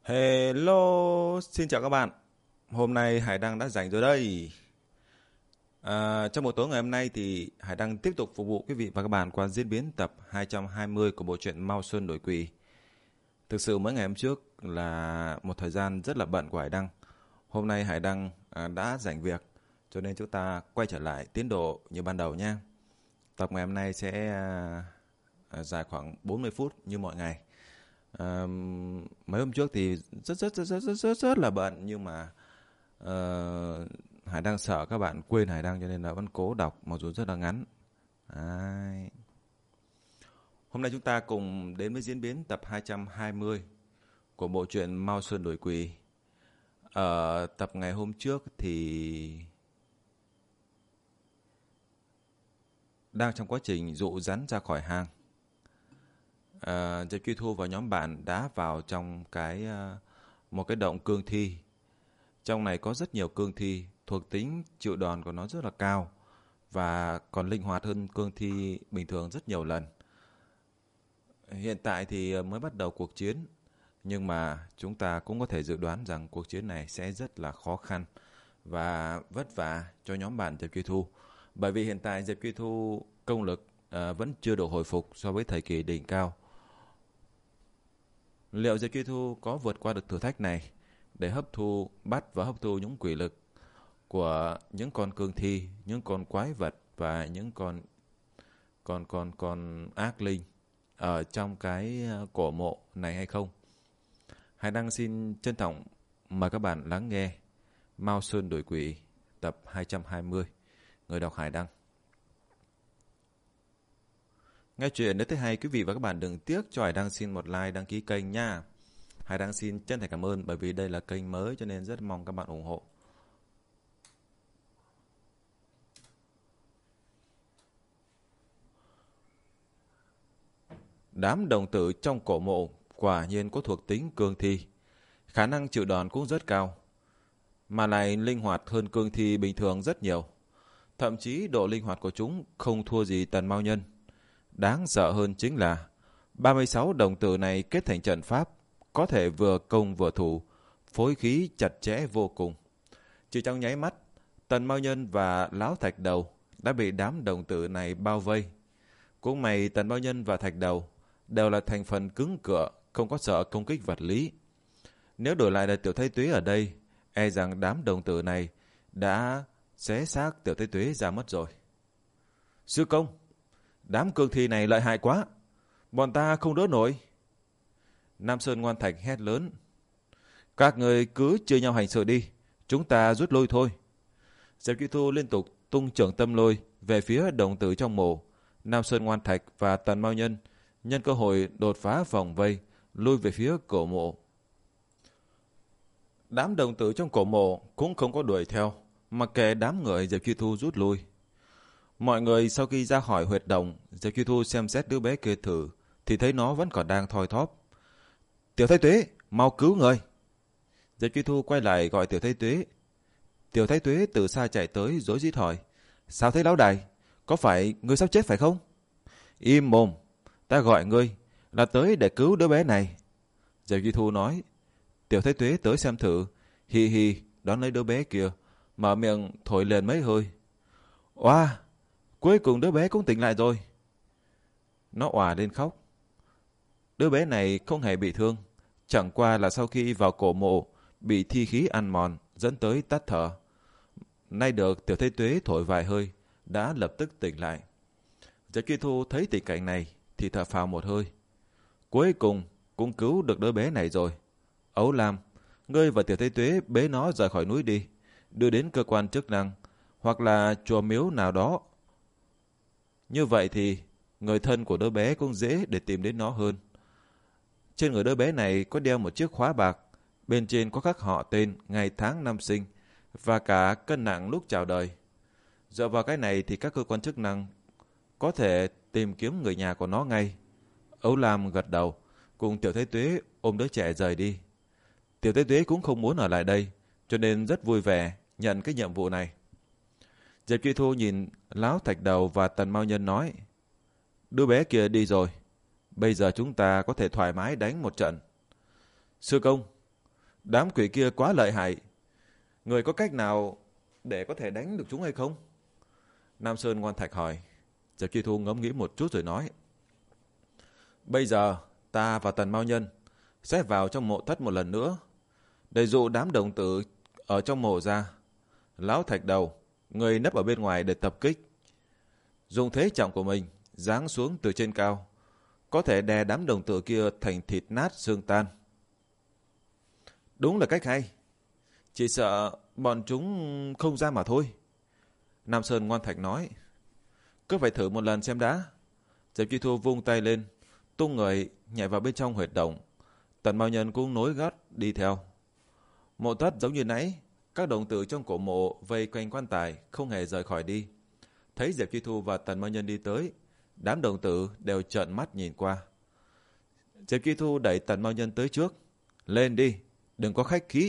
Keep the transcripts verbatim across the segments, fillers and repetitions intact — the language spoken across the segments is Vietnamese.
Hello, xin chào các bạn. Hôm nay Hải Đăng đã rảnh rồi đây. À, trong buổi tối ngày hôm nay thì Hải Đăng tiếp tục phục vụ quý vị và các bạn qua diễn biến tập hai trăm hai mươi của bộ truyện Mao Sơn Đổi Quỷ. Thực sự mấy ngày hôm trước là một thời gian rất là bận của Hải Đăng. Hôm nay Hải Đăng à, đã rảnh việc, cho nên chúng ta quay trở lại tiến độ như ban đầu nha. Tập ngày hôm nay sẽ à, à, dài khoảng bốn mươi phút như mọi ngày. À, mấy hôm trước thì rất rất rất rất rất rất, rất là bận, nhưng mà uh, Hải đang sợ các bạn quên Hải đang, cho nên là vẫn cố đọc mặc dù rất là ngắn. Đấy. Hôm nay chúng ta cùng đến với diễn biến tập hai trăm hai mươi của bộ truyện Mao Sơn Đổi Quỷ. Ở tập ngày hôm trước thì đang trong quá trình dụ rắn ra khỏi hang. Uh, Diệp Truy Thu và nhóm bạn đã vào trong cái uh, một cái động cương thi. Trong này có rất nhiều cương thi, thuộc tính chịu đòn của nó rất là cao và còn linh hoạt hơn cương thi bình thường rất nhiều lần. Hiện tại thì mới bắt đầu cuộc chiến, nhưng mà chúng ta cũng có thể dự đoán rằng cuộc chiến này sẽ rất là khó khăn và vất vả cho nhóm bạn Diệp Truy Thu. Bởi vì hiện tại Diệp Truy Thu công lực uh, vẫn chưa được hồi phục so với thời kỳ đỉnh cao. Liệu Diệp Truy Thu có vượt qua được thử thách này để hấp thu, bắt và hấp thu những quỷ lực của những con cương thi, những con quái vật và những con con con con ác linh ở trong cái cổ mộ này hay không? Hải Đăng xin trân trọng mời các bạn lắng nghe Mao Sơn Đổi Quỷ tập hai trăm hai mươi. Người đọc Hải Đăng. Nghe chuyện nếu thấy hay, quý vị và các bạn đừng tiếc cho Hải Đăng xin một like, đăng ký kênh nha. Hải Đăng xin chân thành cảm ơn, bởi vì đây là kênh mới cho nên rất mong các bạn ủng hộ. Đám đồng tử trong cổ mộ quả nhiên có thuộc tính cương thi, khả năng chịu đòn cũng rất cao, mà lại linh hoạt hơn cương thi bình thường rất nhiều. Thậm chí độ linh hoạt của chúng không thua gì Tần Mao Nhân. Đáng sợ hơn chính là ba mươi sáu đồng tử này kết thành trận pháp, có thể vừa công vừa thủ, phối khí chặt chẽ vô cùng. Chỉ trong nháy mắt, Tần Mao Nhân và Lão Thạch Đầu đã bị đám đồng tử này bao vây. Cũng may Tần Mao Nhân và Thạch Đầu đều là thành phần cứng cựa, không có sợ công kích vật lý. Nếu đổi lại là Tiểu Thái Tuế ở đây, e rằng đám đồng tử này đã xé xác Tiểu Thái Tuế ra mất rồi. Sư công, đám cương thi này lợi hại quá, bọn ta không đỡ nổi. Nam Sơn Ngoan Thạch hét lớn. Các người cứ chia nhau hành sự đi, chúng ta rút lui thôi. Diệp Truy Thu liên tục tung trưởng tâm lôi về phía đồng tử trong mộ. Nam Sơn Ngoan Thạch và Tần Mao Nhân nhân cơ hội đột phá vòng vây, lui về phía cổ mộ. Đám đồng tử trong cổ mộ cũng không có đuổi theo, mà kệ đám người Diệp Truy Thu rút lui. Mọi người sau khi ra khỏi huyệt động, Diệp Truy Thu xem xét đứa bé kia thử, thì thấy nó vẫn còn đang thoi thóp. Tiểu Thái Tuế, mau cứu người. Diệp Truy Thu quay lại gọi Tiểu Thái Tuế. Tiểu Thái Tuế từ xa chạy tới rối rít hỏi. Sao thế lão đại? Có phải ngươi sắp chết phải không? Im mồm, ta gọi ngươi là tới để cứu đứa bé này. Diệp Truy Thu nói. Tiểu Thái Tuế tới xem thử, hi hi đón lấy đứa bé kia, mở miệng thổi liền mấy hơi. Oa, cuối cùng đứa bé cũng tỉnh lại rồi. Nó òa lên khóc. Đứa bé này không hề bị thương, chẳng qua là sau khi vào cổ mộ bị thi khí ăn mòn dẫn tới tắt thở. Nay được Tiểu Thái Tuế thổi vài hơi đã lập tức tỉnh lại. Diệp Truy Thu thấy tình cảnh này thì thở phào một hơi. Cuối cùng cũng cứu được đứa bé này rồi. Ấu Lam, ngươi và Tiểu Thái Tuế bế nó rời khỏi núi đi, đưa đến cơ quan chức năng hoặc là chùa miếu nào đó. Như vậy thì người thân của đứa bé cũng dễ để tìm đến nó hơn. Trên người đứa bé này có đeo một chiếc khóa bạc, bên trên có khắc họ tên, ngày tháng năm sinh và cả cân nặng lúc chào đời. Dựa vào cái này thì các cơ quan chức năng có thể tìm kiếm người nhà của nó ngay. Ấu Lam gật đầu, cùng Tiểu Thái Tuế ôm đứa trẻ rời đi. Tiểu Thái Tuế cũng không muốn ở lại đây, cho nên rất vui vẻ nhận cái nhiệm vụ này. Diệp Truy Thu nhìn Lão Thạch Đầu và Tần Mao Nhân nói. Đứa bé kia đi rồi, bây giờ chúng ta có thể thoải mái đánh một trận. Sư công, Đám quỷ kia quá lợi hại. Người có cách nào để có thể đánh được chúng hay không? Nam Sơn Ngoan Thạch hỏi. Diệp Chi Thu ngẫm nghĩ một chút rồi nói. Bây giờ ta và Tần Mao Nhân sẽ vào trong mộ thất một lần nữa để dụ đám đồng tử ở trong mộ ra. Lão Thạch Đầu, người nấp ở bên ngoài để tập kích. Dùng thế trọng của mình giáng xuống từ trên cao, có thể đè đám đồng tử kia thành thịt nát xương tan. Đúng là cách hay. Chỉ sợ bọn chúng không ra mà thôi. Nam Sơn Ngoan Thạch nói. Cứ phải thử một lần xem đã. Diệp Chi Thu vung tay lên, tung người nhảy vào bên trong huyệt động. Tần Mao Nhân cũng nối gót đi theo. Mộ thất giống như nãy, các đồng tử trong cổ mộ vây quanh quan tài, không hề rời khỏi đi. Thấy Diệp Chi Thu và Tần Mao Nhân đi tới, đám đồng tử đều trợn mắt nhìn qua. Diệp Chi Thu đẩy Tần Mao Nhân tới trước. Lên đi, đừng có khách khí.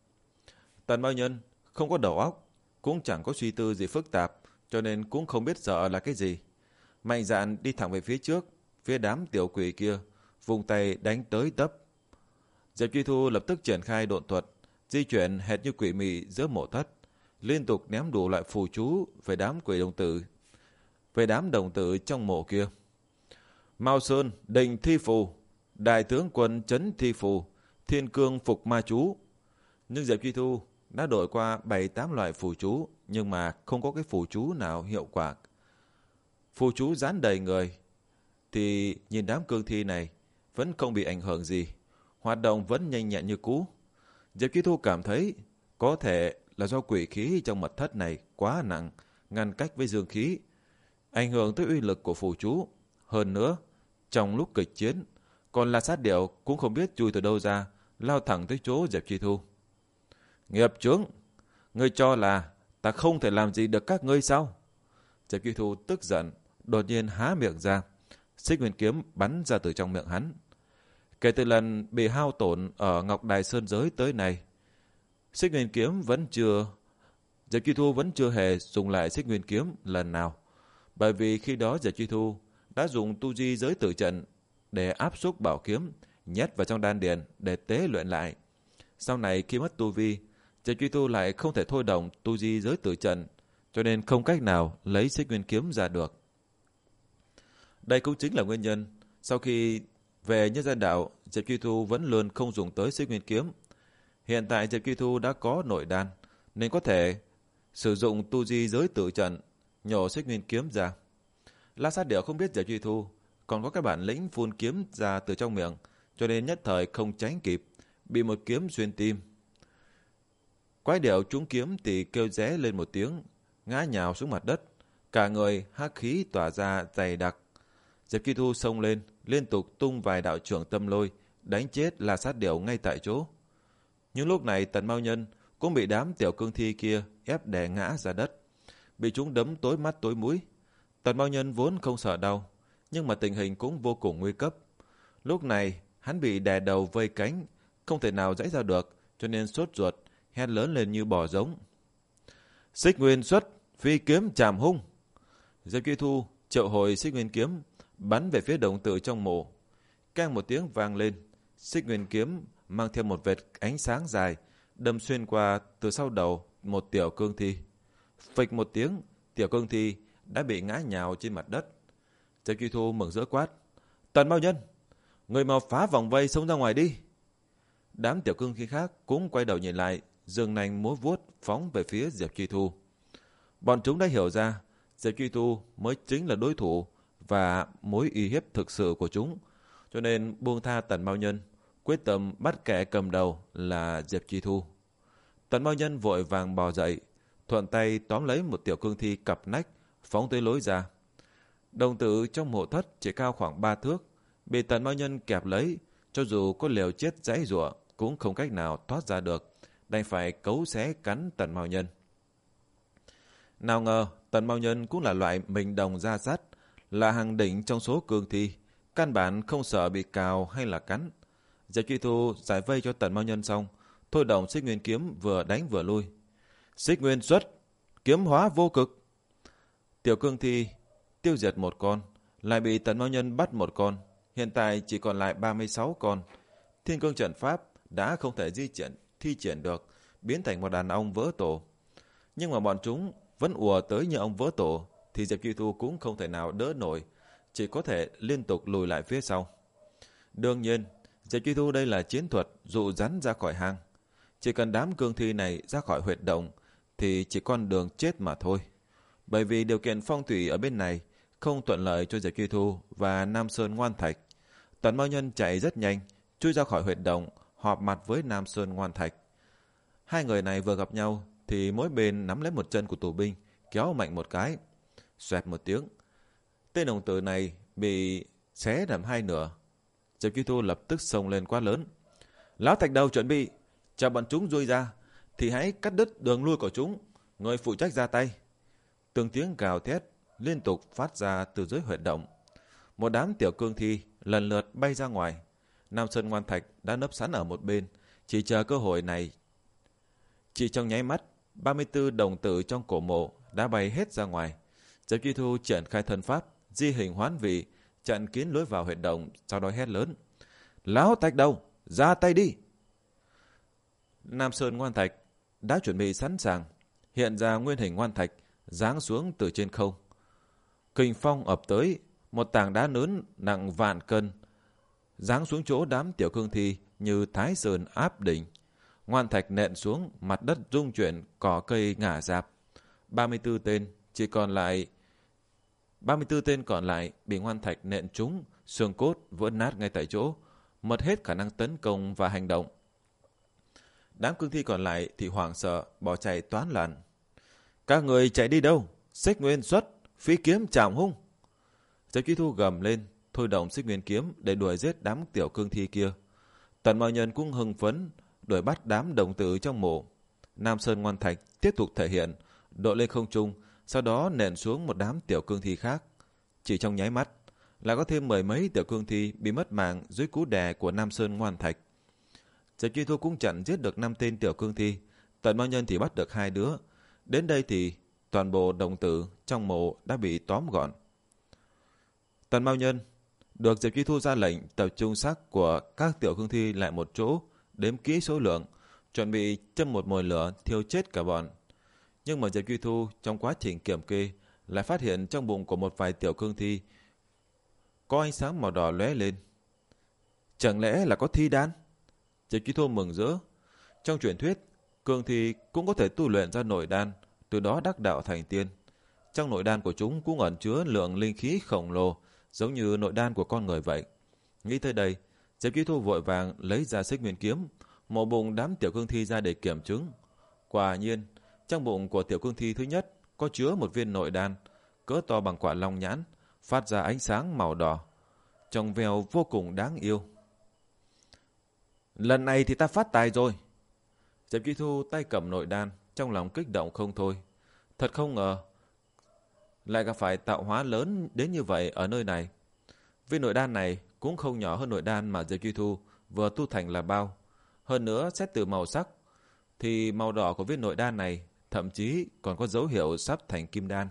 Tần Mao Nhân không có đầu óc, cũng chẳng có suy tư gì phức tạp, cho nên cũng không biết sợ là cái gì. Mạnh dạn đi thẳng về phía trước, phía đám tiểu quỷ kia, vùng tay đánh tới tấp. Diệp Chi Thu lập tức triển khai độn thuật, di chuyển hệt như quỷ mị giữa mộ thất, liên tục ném đủ loại phù chú về đám quỷ đồng tử, về đám đồng tử trong mộ kia. Mao Sơn định thi phù, đại tướng quân trấn thi phù, thiên cương phục ma chú. Nhưng Diệp Chi Thu đã đổi qua bảy tám loại phù chú, nhưng mà không có cái phù chú nào hiệu quả. Phù chú dán đầy người, thì nhìn đám cương thi này vẫn không bị ảnh hưởng gì, hoạt động vẫn nhanh nhẹn như cũ. Diệp Chi Thu cảm thấy có thể là do quỷ khí trong mật thất này quá nặng, ngăn cách với dương khí, ảnh hưởng tới uy lực của phù chú. Hơn nữa, trong lúc kịch chiến, còn là sát điểu cũng không biết chui từ đâu ra, lao thẳng tới chỗ Diệp Chi Thu. Nghiệp chướng, ngươi cho là ta không thể làm gì được các ngươi sao? Diệp Chi Thu tức giận, đột nhiên há miệng ra, xích nguyên kiếm bắn ra từ trong miệng hắn. Kể từ lần bị hao tổn ở Ngọc Đài Sơn Giới tới nay, xích nguyên kiếm vẫn chưa... Diệp Chi Thu vẫn chưa hề dùng lại xích nguyên kiếm lần nào. Bởi vì khi đó Diệp Chi Thu đã dùng tu di giới tử trận để áp xúc bảo kiếm, nhét vào trong đan điền để tế luyện lại. Sau này khi mất tu vi, Diệp Chi Thu lại không thể thôi động tu di giới tử trận, cho nên không cách nào lấy xích nguyên kiếm ra được. Đây cũng chính là nguyên nhân sau khi về Nhân Gian Đạo, Diệp Chi Thu vẫn luôn không dùng tới xích nguyên kiếm. Hiện tại Diệp Chi Thu đã có nội đan, nên có thể sử dụng tu di giới tử trận, nhổ xích nguyên kiếm ra. La Sát Điểu không biết Diệp Chi Thu còn có cái bản lĩnh phun kiếm ra từ trong miệng, cho nên nhất thời không tránh kịp, bị một kiếm xuyên tim. Quái điểu trúng kiếm thì kêu ré lên một tiếng, ngã nhào xuống mặt đất, cả người hắc khí tỏa ra dày đặc. Diệp Chi Thu xông lên, liên tục tung vài đạo trưởng tâm lôi, đánh chết La Sát Điểu ngay tại chỗ. Nhưng lúc này Tần Mao Nhân cũng bị đám tiểu cương thi kia ép đè ngã ra đất, bị chúng đấm tối mắt tối mũi. Tần Mao Nhân vốn không sợ đau, nhưng mà tình hình cũng vô cùng nguy cấp. Lúc này hắn bị đè đầu vây cánh, không thể nào giãy ra được, cho nên sốt ruột, hét lớn lên như bò giống. Xích nguyên xuất, phi kiếm chạm hung. Diệp Chi Thu triệu hồi xích nguyên kiếm, bắn về phía đồng tử trong mộ. Keng một tiếng vang lên, xích nguyên kiếm mang theo một vệt ánh sáng dài, đâm xuyên qua từ sau đầu một tiểu cương thi. Phịch một tiếng, tiểu cương thi đã bị ngã nhào trên mặt đất. Diệp Chi Thu mừng rỡ quát: Tần Mao Nhân, người mau phá vòng vây xông ra ngoài đi. Đám tiểu cương thi khác cũng quay đầu nhìn lại, giương nanh múa vuốt phóng về phía Diệp Chi Thu. Bọn chúng đã hiểu ra Diệp Chi Thu mới chính là đối thủ và mối uy hiếp thực sự của chúng, cho nên buông tha Tần Mao Nhân, quyết tâm bắt kẻ cầm đầu là Diệp Chi Thu. Tần Mao Nhân vội vàng bò dậy, thuận tay tóm lấy một tiểu cương thi cặp nách, phóng tới lối ra. Đồng tử trong mộ thất chỉ cao khoảng ba thước, bị Tần Mao Nhân kẹp lấy, cho dù có liều chết giãy giụa cũng không cách nào thoát ra được, đành phải cấu xé cắn Tần Mao Nhân. Nào ngờ Tần Mao Nhân cũng là loại mình đồng da sắt, là hàng đỉnh trong số cương thi, căn bản không sợ bị cào hay là cắn. Diệp Chi Thu giải vây cho Tần Mao Nhân xong, thôi động xích nguyên kiếm vừa đánh vừa lui. Xích nguyên xuất, kiếm hóa vô cực. Tiểu cương thi tiêu diệt một con, lại bị Tần Mao Nhân bắt một con, hiện tại chỉ còn lại ba mươi sáu con. Thiên cương trận pháp đã không thể di chuyển, thi triển được, biến thành một đàn ong vỡ tổ. Nhưng mà bọn chúng vẫn ùa tới như ong vỡ tổ, thì Diệp Chi Thu cũng không thể nào đỡ nổi, chỉ có thể liên tục lùi lại phía sau. Đương nhiên, Diệp Chi Thu đây là chiến thuật dụ rắn ra khỏi hang. Chỉ cần đám cương thi này ra khỏi huyệt động thì chỉ con đường chết mà thôi. Bởi vì điều kiện phong thủy ở bên này không thuận lợi cho Diệp Chi Thu và Nam Sơn Ngoan Thạch. Tần Mao Nhân chạy rất nhanh, chui ra khỏi huyệt động, họp mặt với Nam Sơn Ngoan Thạch. Hai người này vừa gặp nhau thì mỗi bên nắm lấy một chân của tù binh, kéo mạnh một cái. Xoẹt một tiếng, tên đồng tử này bị xé làm hai nửa. Diệp Chi Thu lập tức xông lên quá lớn. Lão Thạch Đầu chuẩn bị, chờ bọn chúng rui ra thì hãy cắt đứt đường lui của chúng, người phụ trách ra tay. Từng tiếng gào thét liên tục phát ra từ dưới huyệt động. Một đám tiểu cương thi lần lượt bay ra ngoài. Nam Sơn Ngoan Thạch đã nấp sẵn ở một bên, chỉ chờ cơ hội này. Chỉ trong nháy mắt, ba mươi tư đồng tử trong cổ mộ đã bay hết ra ngoài. Diệp Chi Thu triển khai thân pháp, di hình hoán vị, chặn kín lối vào huyệt động, sau đó hét lớn: Lão Thạch Đầu, ra tay đi! Nam Sơn Ngoan Thạch đã chuẩn bị sẵn sàng, hiện ra nguyên hình ngoan thạch, giáng xuống từ trên không. Kình phong ập tới, một tảng đá lớn nặng vạn cân giáng xuống chỗ đám tiểu cương thi như Thái Sơn áp đỉnh. Ngoan thạch nện xuống, mặt đất rung chuyển, cỏ cây ngả rạp. ba mươi tư tên chỉ còn lại ba mươi tư tên còn lại bị ngoan thạch nện trúng, xương cốt vỡ nát ngay tại chỗ, mất hết khả năng tấn công và hành động. Đám cương thi còn lại thì hoảng sợ bỏ chạy toán loạn. Các người chạy đi đâu? Xích Nguyên xuất, phi kiếm chạm hung! Diệp Chi Thu gầm lên, thôi động Xích Nguyên kiếm để đuổi giết đám tiểu cương thi kia. Tần Mao Nhân cũng hưng phấn đuổi bắt đám đồng tử trong mộ. Nam Sơn Ngoan Thạch tiếp tục thể hiện, đội lên không trung, sau đó nện xuống một đám tiểu cương thi khác. Chỉ trong nháy mắt là có thêm mười mấy tiểu cương thi bị mất mạng dưới cú đè của Nam Sơn Ngoan Thạch. Diệp Chi Thu cũng chặn giết được năm tên tiểu cương thi, Tần Mao Nhân thì bắt được hai đứa. Đến đây thì toàn bộ đồng tử trong mộ đã bị tóm gọn. Tần Mao Nhân được Diệp Chi Thu ra lệnh tập trung xác của các tiểu cương thi lại một chỗ, đếm kỹ số lượng, chuẩn bị châm một mồi lửa thiêu chết cả bọn. Nhưng mà Diệp Chi Thu trong quá trình kiểm kê lại phát hiện trong bụng của một vài tiểu cương thi có ánh sáng màu đỏ lóe lên. Chẳng lẽ là có thi đan? Diệp Chi Thu mừng rỡ. Trong truyền thuyết, cương thi cũng có thể tu luyện ra nội đan, từ đó đắc đạo thành tiên. Trong nội đan của chúng cũng ẩn chứa lượng linh khí khổng lồ, giống như nội đan của con người vậy. Nghĩ tới đây, Diệp Chi Thu vội vàng lấy ra Xích Nguyên kiếm, mổ bụng đám tiểu cương thi ra để kiểm chứng. Quả nhiên, trong bụng của tiểu cương thi thứ nhất có chứa một viên nội đan, cỡ to bằng quả long nhãn, phát ra ánh sáng màu đỏ, trong veo vô cùng đáng yêu. Lần này thì ta phát tài rồi. Diệp Chi Thu tay cầm nội đan, trong lòng kích động không thôi. Thật không ngờ lại gặp phải tạo hóa lớn đến như vậy ở nơi này. Viên nội đan này cũng không nhỏ hơn nội đan mà Diệp Chi Thu vừa tu thành là bao. Hơn nữa, xét từ màu sắc thì màu đỏ của viên nội đan này thậm chí còn có dấu hiệu sắp thành kim đan.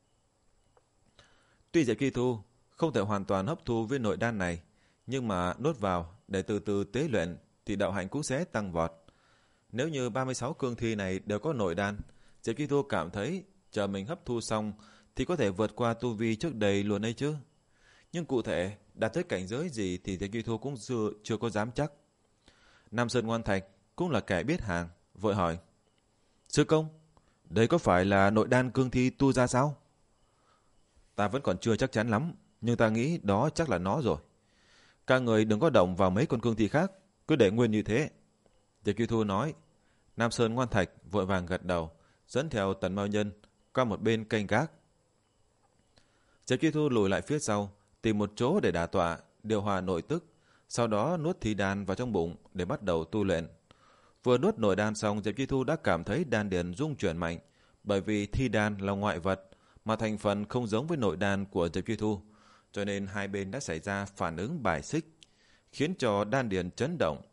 Tuy Diệp Chi Thu không thể hoàn toàn hấp thu viên nội đan này, nhưng mà nuốt vào để từ từ tế luyện thì đạo hạnh cũng sẽ tăng vọt. Nếu như ba mươi sáu cương thi này đều có nội đan, Diệp Chi Thu cảm thấy chờ mình hấp thu xong thì có thể vượt qua tu vi trước đây luôn ấy chứ. Nhưng cụ thể đạt tới cảnh giới gì thì Diệp Chi Thu cũng chưa, chưa có dám chắc. Nam Sơn Ngoan Thạch cũng là kẻ biết hàng, vội hỏi: Sư công, đây có phải là nội đan cương thi tu ra sao? Ta vẫn còn chưa chắc chắn lắm, nhưng ta nghĩ đó chắc là nó rồi. Các người đừng có động vào mấy con cương thi khác, cứ để nguyên như thế. Diệp Chi Thu nói. Nam Sơn Ngoan Thạch vội vàng gật đầu, dẫn theo Tần Mao Nhân qua một bên canh gác. Diệp Chi Thu lùi lại phía sau, tìm một chỗ để đả tọa, điều hòa nội tức, sau đó nuốt thi đan vào trong bụng để bắt đầu tu luyện. Vừa nuốt nội đan xong, Diệp Chi Thu đã cảm thấy đan điền rung chuyển mạnh, bởi vì thi đan là ngoại vật mà thành phần không giống với nội đan của Diệp Chi Thu, cho nên hai bên đã xảy ra phản ứng bài xích, khiến cho đan điền chấn động.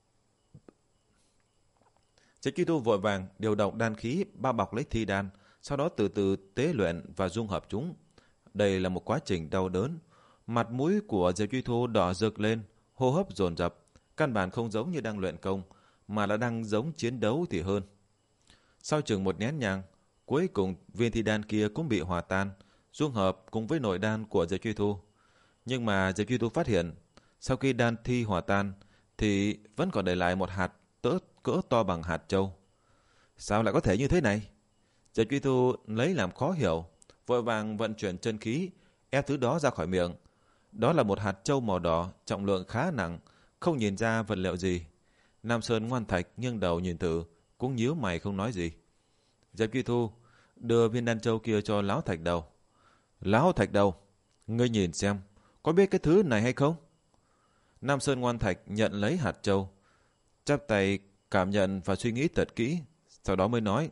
Diệp Chi Thu vội vàng điều động đan khí bao bọc lấy thi đan, sau đó từ từ tế luyện và dung hợp chúng. Đây là một quá trình đau đớn. Mặt mũi của Diệp Chi Thu đỏ rực lên, hô hấp dồn dập, căn bản không giống như đang luyện công, mà là đang giống chiến đấu thì hơn. Sau chừng một nén nhang, cuối cùng viên thi đan kia cũng bị hòa tan, dung hợp cùng với nội đan của Diệp Truy Thu. Nhưng mà Diệp Truy Thu phát hiện, sau khi đan thi hòa tan, thì vẫn còn để lại một hạt tớ cỡ to bằng hạt châu. Sao lại có thể như thế này? Diệp Truy Thu lấy làm khó hiểu, vội vàng vận chuyển chân khí, ép thứ đó ra khỏi miệng. Đó là một hạt châu màu đỏ, trọng lượng khá nặng, không nhìn ra vật liệu gì. Nam Sơn Ngoan Thạch nghiêng đầu nhìn thử, cũng nhíu mày không nói gì. Diệp Truy Thu đưa viên đan châu kia cho Lão Thạch Đầu. Lão Thạch Đầu, ngươi nhìn xem, có biết cái thứ này hay không? Nam Sơn Ngoan Thạch nhận lấy hạt châu, chắp tay cảm nhận và suy nghĩ thật kỹ, sau đó mới nói.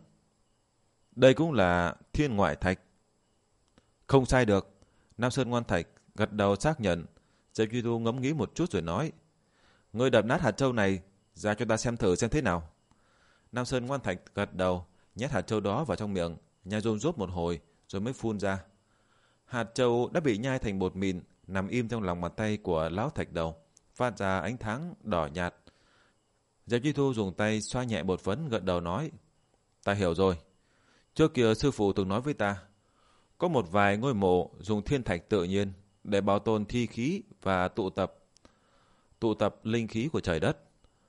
Đây cũng là thiên ngoại thạch. Không sai được. Nam Sơn Ngoan Thạch gật đầu xác nhận. Diệp Truy Thu ngẫm nghĩ một chút rồi nói. Ngươi đập nát hạt châu này ra cho ta xem thử xem thế nào. Nam Sơn Ngoan Thạch gật đầu, nhét hạt châu đó vào trong miệng, nhai rôm rốp một hồi rồi mới phun ra. Hạt châu đã bị nhai thành bột mịn, nằm im trong lòng bàn tay của Lão Thạch Đầu, phát ra ánh sáng đỏ nhạt. Diệp Truy Thu dùng tay xoa nhẹ bột phấn, gật đầu nói. Ta hiểu rồi. Trước kia sư phụ từng nói với ta, có một vài ngôi mộ dùng thiên thạch tự nhiên để bảo tồn thi khí và tụ tập tụ tập linh khí của trời đất.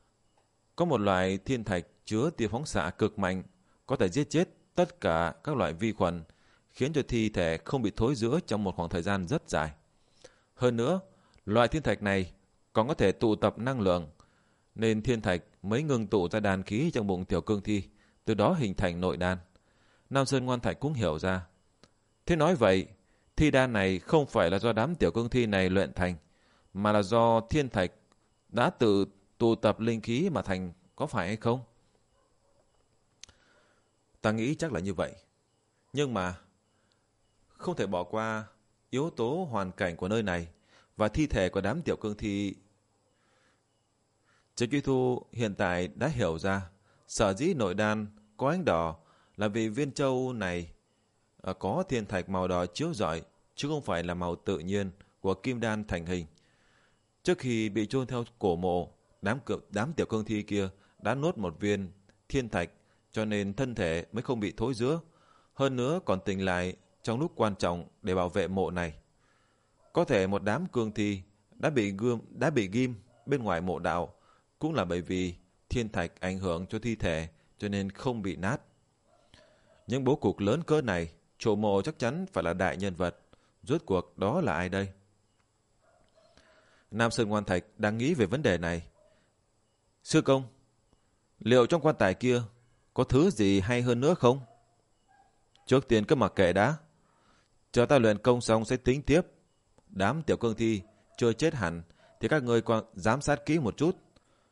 Có một loại thiên thạch chứa tia phóng xạ cực mạnh, có thể giết chết tất cả các loại vi khuẩn, khiến cho thi thể không bị thối rữa trong một khoảng thời gian rất dài. Hơn nữa, loại thiên thạch này còn có thể tụ tập năng lượng, nên thiên thạch mới ngừng tụ ra đàn khí trong bụng tiểu cương thi, từ đó hình thành nội đan. Nam Sơn Ngoan Thạch cũng hiểu ra. Thế nói vậy, thi đan này không phải là do đám tiểu cương thi này luyện thành, mà là do thiên thạch đã tự tụ tập linh khí mà thành, có phải hay không? Ta nghĩ chắc là như vậy. Nhưng mà không thể bỏ qua yếu tố hoàn cảnh của nơi này và thi thể của đám tiểu cương thi. Trần Truy Thu hiện tại đã hiểu ra sở dĩ nội đan có ánh đỏ là vì viên châu này có thiên thạch màu đỏ chiếu rọi, chứ không phải là màu tự nhiên của kim đan thành hình. Trước khi bị chôn theo cổ mộ, đám, đám tiểu cương thi kia đã nuốt một viên thiên thạch, cho nên thân thể mới không bị thối rữa. Hơn nữa còn tỉnh lại trong lúc quan trọng để bảo vệ mộ này. Có thể một đám cương thi đã bị gươm đã bị ghim bên ngoài mộ đạo, cũng là bởi vì thiên thạch ảnh hưởng cho thi thể, cho nên không bị nát. Những bố cục lớn cỡ này, chủ mộ chắc chắn phải là đại nhân vật. Rốt cuộc đó là ai đây? Nam Sơn Ngoan Thạch đang nghĩ về vấn đề này. Sư công, liệu trong quan tài kia có thứ gì hay hơn nữa không? Trước tiên cứ mặc kệ đã. Chờ ta luyện công xong sẽ tính tiếp. Đám tiểu cương thi chưa chết hẳn thì các ngươi còn giám sát kỹ một chút.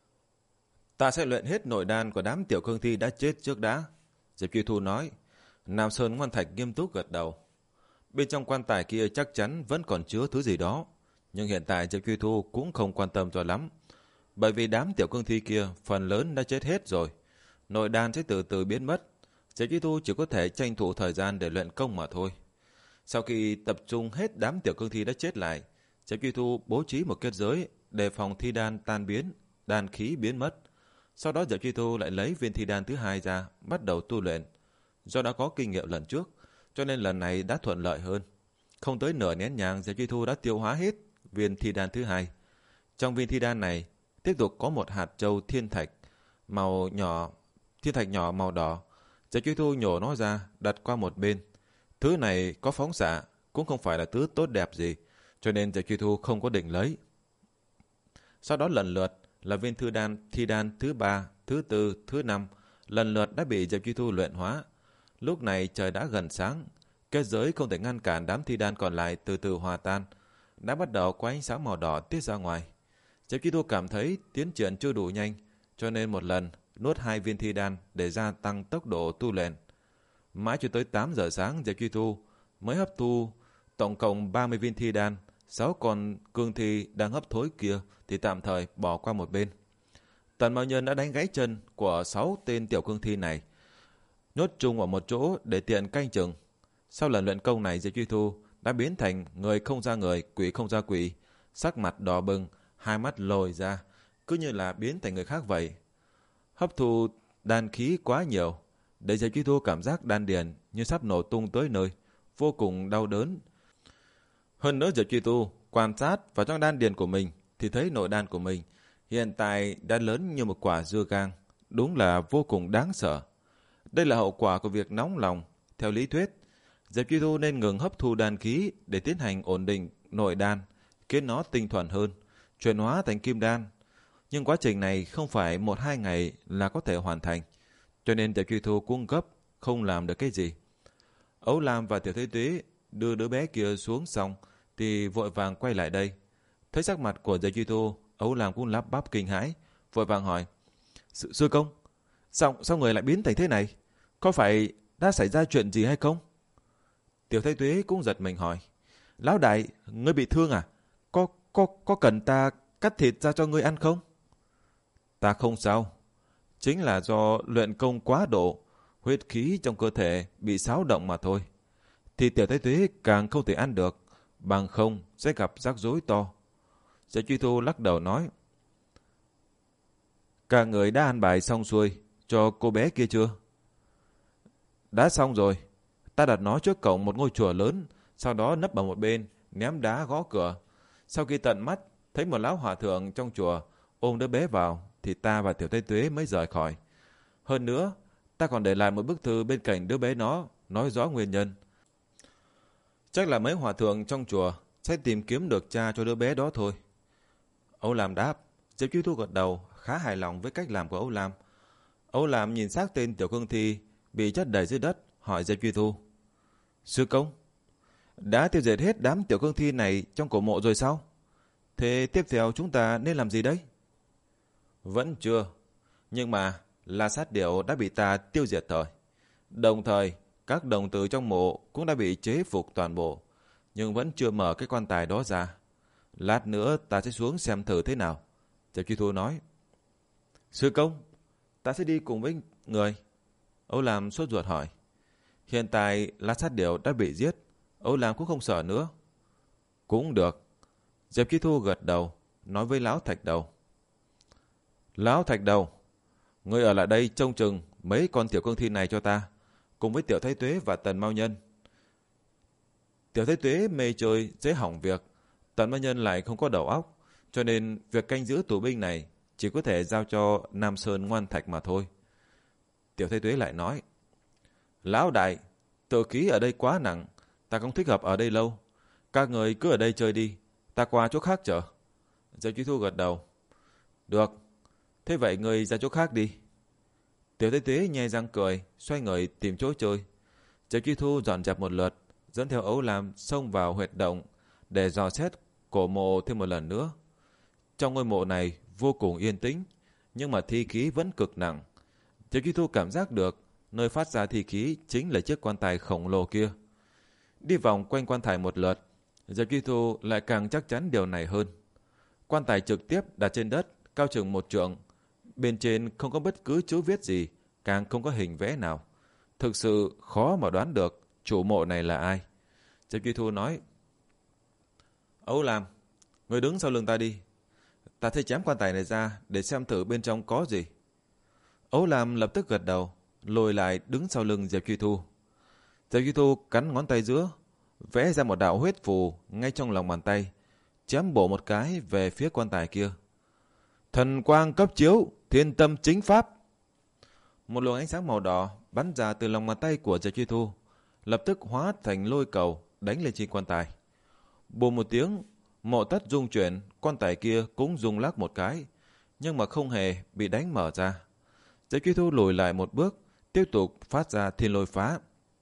Ta sẽ luyện hết nội đan của đám tiểu cương thi đã chết trước đã. Diệp Truy Thu nói. Nam Sơn Ngoan Thạch nghiêm túc gật đầu. Bên trong quan tài kia chắc chắn vẫn còn chứa thứ gì đó, nhưng hiện tại Diệp Truy Thu cũng không quan tâm cho lắm, bởi vì đám tiểu cương thi kia phần lớn đã chết hết rồi, nội đan sẽ từ từ biến mất. Diệp Truy Thu chỉ có thể tranh thủ thời gian để luyện công mà thôi. Sau khi tập trung hết đám tiểu cương thi đã chết lại, Diệp Truy Thu bố trí một kết giới đề phòng thi đan tan biến, đan khí biến mất. Sau đó Diệp Truy Thu lại lấy viên thi đan thứ hai ra, bắt đầu tu luyện. Do đã có kinh nghiệm lần trước, cho nên lần này đã thuận lợi hơn. Không tới nửa nén nhang, Diệp Truy Thu đã tiêu hóa hết viên thi đan thứ hai. Trong viên thi đan này tiếp tục có một hạt châu thiên thạch màu nhỏ, thiên thạch nhỏ màu đỏ. Diệp Truy Thu nhổ nó ra, đặt qua một bên. Thứ này có phóng xạ, cũng không phải là thứ tốt đẹp gì, cho nên Diệp Truy Thu không có định lấy. Sau đó lần lượt là viên thư đan, thi đan thứ ba, thứ tư, thứ năm, lần lượt đã bị Diệp Truy Thu luyện hóa. Lúc này trời đã gần sáng, kết giới không thể ngăn cản đám thi đan còn lại từ từ hòa tan, đã bắt đầu có ánh sáng màu đỏ tiết ra ngoài. Diệp Truy Thu cảm thấy tiến triển chưa đủ nhanh, cho nên một lần nuốt hai viên thi đan để gia tăng tốc độ tu luyện. Mãi cho tới tám giờ sáng, Diệp Truy Thu mới hấp thu tổng cộng ba mươi viên thi đan. Sáu con cương thi đang hấp thối kia thì tạm thời bỏ qua một bên. Tần Mao Nhân đã đánh gãy chân của sáu tên tiểu cương thi này, nhốt chung ở một chỗ để tiện canh chừng. Sau lần luyện công này, Diệp Truy Thu đã biến thành người không ra người, quỷ không ra quỷ, sắc mặt đỏ bừng, hai mắt lồi ra, cứ như là biến thành người khác vậy. hấp thụ đan khí quá nhiều, để Diệp Chi Thu cảm giác đan điền như sắp nổ tung tới nơi, vô cùng đau đớn. Hơn nữa Diệp Chi Thu quan sát vào trong đan điền của mình thì thấy nội đan của mình hiện tại đã lớn như một quả dưa gang, đúng là vô cùng đáng sợ. Đây là hậu quả của việc nóng lòng. Theo lý thuyết, Diệp Chi Thu nên ngừng hấp thu đan khí để tiến hành ổn định nội đan, khiến nó tinh thuần hơn, chuyển hóa thành kim đan. Nhưng quá trình này không phải một hai ngày là có thể hoàn thành, cho nên Diệp Chi Thu cũng gấp, không làm được cái gì. Âu Lam và Tiểu Thế Tuế đưa đứa bé kia xuống xong thì vội vàng quay lại đây. Thấy sắc mặt của Diệp Chi Thu, Âu Lam cũng lắp bắp kinh hãi, vội vàng hỏi: Sư, sư công, sao, sao người lại biến thành thế này? Có phải đã xảy ra chuyện gì hay không? Tiểu Thế Tuế cũng giật mình hỏi: Lão đại, ngươi bị thương à? Có, có, có cần ta cắt thịt ra cho ngươi ăn không? Ta không sao. Chính là do luyện công quá độ, huyết khí trong cơ thể bị xáo động mà thôi. Thì Tiểu Thế Tuế càng không thể ăn được, bằng không sẽ gặp rắc rối to. Diệp Chi Thu lắc đầu nói: Cả người đã ăn bài xong xuôi cho cô bé kia chưa? Đã xong rồi. Ta đặt nó trước cổng một ngôi chùa lớn, sau đó nấp vào một bên, ném đá gõ cửa. Sau khi tận mắt thấy một lão hòa thượng trong chùa ôm đứa bé vào, thì ta và Tiểu Thế Tuế mới rời khỏi. Hơn nữa, ta còn để lại một bức thư bên cạnh đứa bé nó, nói rõ nguyên nhân. Chắc là mấy hòa thượng trong chùa sẽ tìm kiếm được cha cho đứa bé đó thôi. Âu Lam đáp. Diệp Chi Thu gật đầu, khá hài lòng với cách làm của Âu Lam. Âu Lam nhìn xác tên Tiểu Cương Thi bị chất đầy dưới đất, hỏi Diệp Chi Thu: Sư công, đã tiêu diệt hết đám Tiểu Cương Thi này trong cổ mộ rồi sao? Thế tiếp theo chúng ta nên làm gì đấy? Vẫn chưa, nhưng mà La Sát Điểu đã bị ta tiêu diệt rồi. Đồng thời, các đồng tử trong mộ cũng đã bị chế phục toàn bộ, nhưng vẫn chưa mở cái quan tài đó ra. Lát nữa ta sẽ xuống xem thử thế nào. Diệp Chi Thu nói. Sư công, ta sẽ đi cùng với người. Âu Lam sốt ruột hỏi. Hiện tại La Sát Điểu đã bị giết, Âu Lam cũng không sợ nữa. Cũng được. Diệp Chi Thu gật đầu, nói với Lão Thạch Đầu. Lão Thạch Đầu, ngươi ở lại đây trông chừng mấy con Tiểu Cương Thi này cho ta, cùng với Tiểu Thái Tuế và Tần Mao Nhân. Tiểu Thái Tuế mê chơi, dễ hỏng việc. Tần Mao Nhân lại không có đầu óc, cho nên việc canh giữ tù binh này chỉ có thể giao cho Nam Sơn Ngoan Thạch mà thôi. Tiểu Thái Tuế lại nói. Lão đại, tự khí ở đây quá nặng, ta không thích hợp ở đây lâu. Các người cứ ở đây chơi đi, ta qua chỗ khác chờ. Diệp Chi Thu gật đầu. Được, thế vậy người ra chỗ khác đi. Tiểu Thế Tuế nhe răng cười, xoay người tìm chỗ chơi. Diệp Chi Thu dọn dẹp một lượt, dẫn theo Ấu Lam xông vào huyệt động để dò xét cổ mộ thêm một lần nữa. Trong ngôi mộ này vô cùng yên tĩnh, nhưng mà thi khí vẫn cực nặng. Diệp Chi Thu cảm giác được nơi phát ra thi khí chính là chiếc quan tài khổng lồ kia. Đi vòng quanh quan tài một lượt, Diệp Chi Thu lại càng chắc chắn điều này hơn. Quan tài trực tiếp đặt trên đất, cao chừng một trượng. Bên trên không có bất cứ chữ viết gì, càng không có hình vẽ nào. Thực sự khó mà đoán được chủ mộ này là ai. Diệp Chi Thu nói. Âu Lam, người đứng sau lưng ta đi. Ta sẽ chém quan tài này ra để xem thử bên trong có gì. Âu Lam lập tức gật đầu, lùi lại đứng sau lưng Diệp Chi Thu. Diệp Chi Thu cắn ngón tay giữa, vẽ ra một đạo huyết phù ngay trong lòng bàn tay, chém bổ một cái về phía quan tài kia. Thần quang cấp chiếu, thiên tâm chính pháp. Một luồng ánh sáng màu đỏ bắn ra từ lòng bàn tay của Diệp Chi Thu, lập tức hóa thành lôi cầu đánh lên trên quan tài. Bùm một tiếng, mộ tất rung chuyển, quan tài kia cũng rung lắc một cái, nhưng mà không hề bị đánh mở ra. Diệp Chi Thu lùi lại một bước, tiếp tục phát ra thiên lôi phá.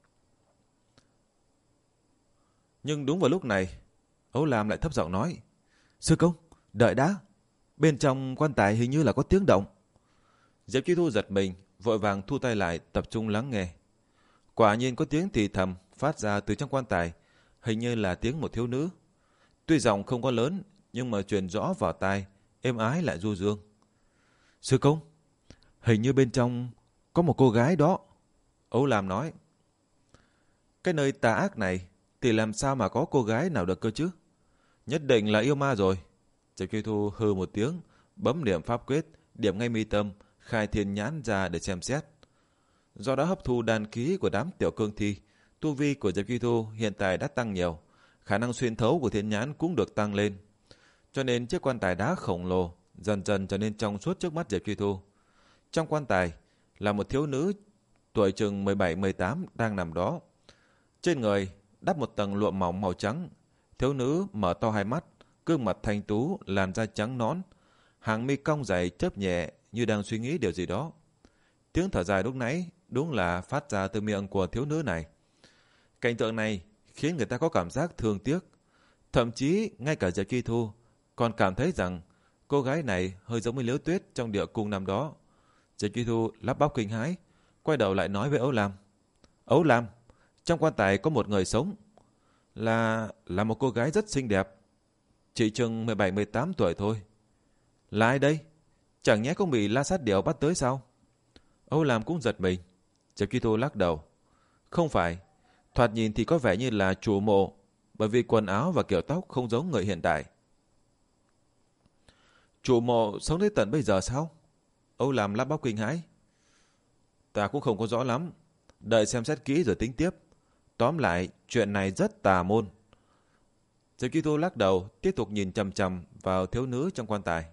Nhưng đúng vào lúc này, Âu Lam lại thấp giọng nói. Sư công, đợi đã. Bên trong quan tài hình như là có tiếng động. Diệp Chi Thu giật mình, vội vàng thu tay lại tập trung lắng nghe. Quả nhiên có tiếng thì thầm phát ra từ trong quan tài, hình như là tiếng một thiếu nữ. Tuy giọng không có lớn, nhưng mà truyền rõ vào tai, êm ái lại du dương. Sư công, hình như bên trong có một cô gái đó. Âu Lam nói. Cái nơi tà ác này thì làm sao mà có cô gái nào được cơ chứ? Nhất định là yêu ma rồi. Diệp Chi Thu hừ một tiếng, bấm điểm pháp quyết, điểm ngay mi tâm, khai thiên nhãn ra để xem xét. Do đã hấp thu đan khí của đám tiểu cương thi, tu vi của Diệp Chi Thu hiện tại đã tăng nhiều, khả năng xuyên thấu của thiên nhãn cũng được tăng lên. Cho nên chiếc quan tài đá khổng lồ dần dần trở nên trong suốt trước mắt Diệp Chi Thu. Trong quan tài là một thiếu nữ tuổi chừng mười bảy mười tám đang nằm đó. Trên người đắp một tầng lụa mỏng màu trắng. Thiếu nữ mở to hai mắt, gương mặt thanh tú, làn da trắng nõn, hàng mi cong dày chớp nhẹ như đang suy nghĩ điều gì đó. Tiếng thở dài lúc nãy đúng là phát ra từ miệng của thiếu nữ này. Cảnh tượng này khiến người ta có cảm giác thương tiếc. Thậm chí ngay cả Diệp Chi Thu còn cảm thấy rằng cô gái này hơi giống với Liễu Tuyết trong địa cung năm đó. Diệp Chi Thu lắp bắp kinh hãi, quay đầu lại nói với Âu Lam: Âu Lam, trong quan tài có một người sống, là là một cô gái rất xinh đẹp, chỉ chừng mười bảy mười tám tuổi thôi. Là ai đây? Chẳng nhẽ không bị La Sát Điểu bắt tới sao? Âu Lam cũng giật mình. Diệp Chi Thu lắc đầu: Không phải, thoạt nhìn thì có vẻ như là chủ mộ, bởi vì quần áo và kiểu tóc không giống người hiện tại. Chủ mộ sống đến tận bây giờ sao? Âu Lam lắp bắp kinh hãi. Ta cũng không có rõ lắm, đợi xem xét kỹ rồi tính tiếp. Tóm lại, chuyện này rất tà môn. Diệp Chi Thu lắc đầu, tiếp tục nhìn chằm chằm vào thiếu nữ trong quan tài.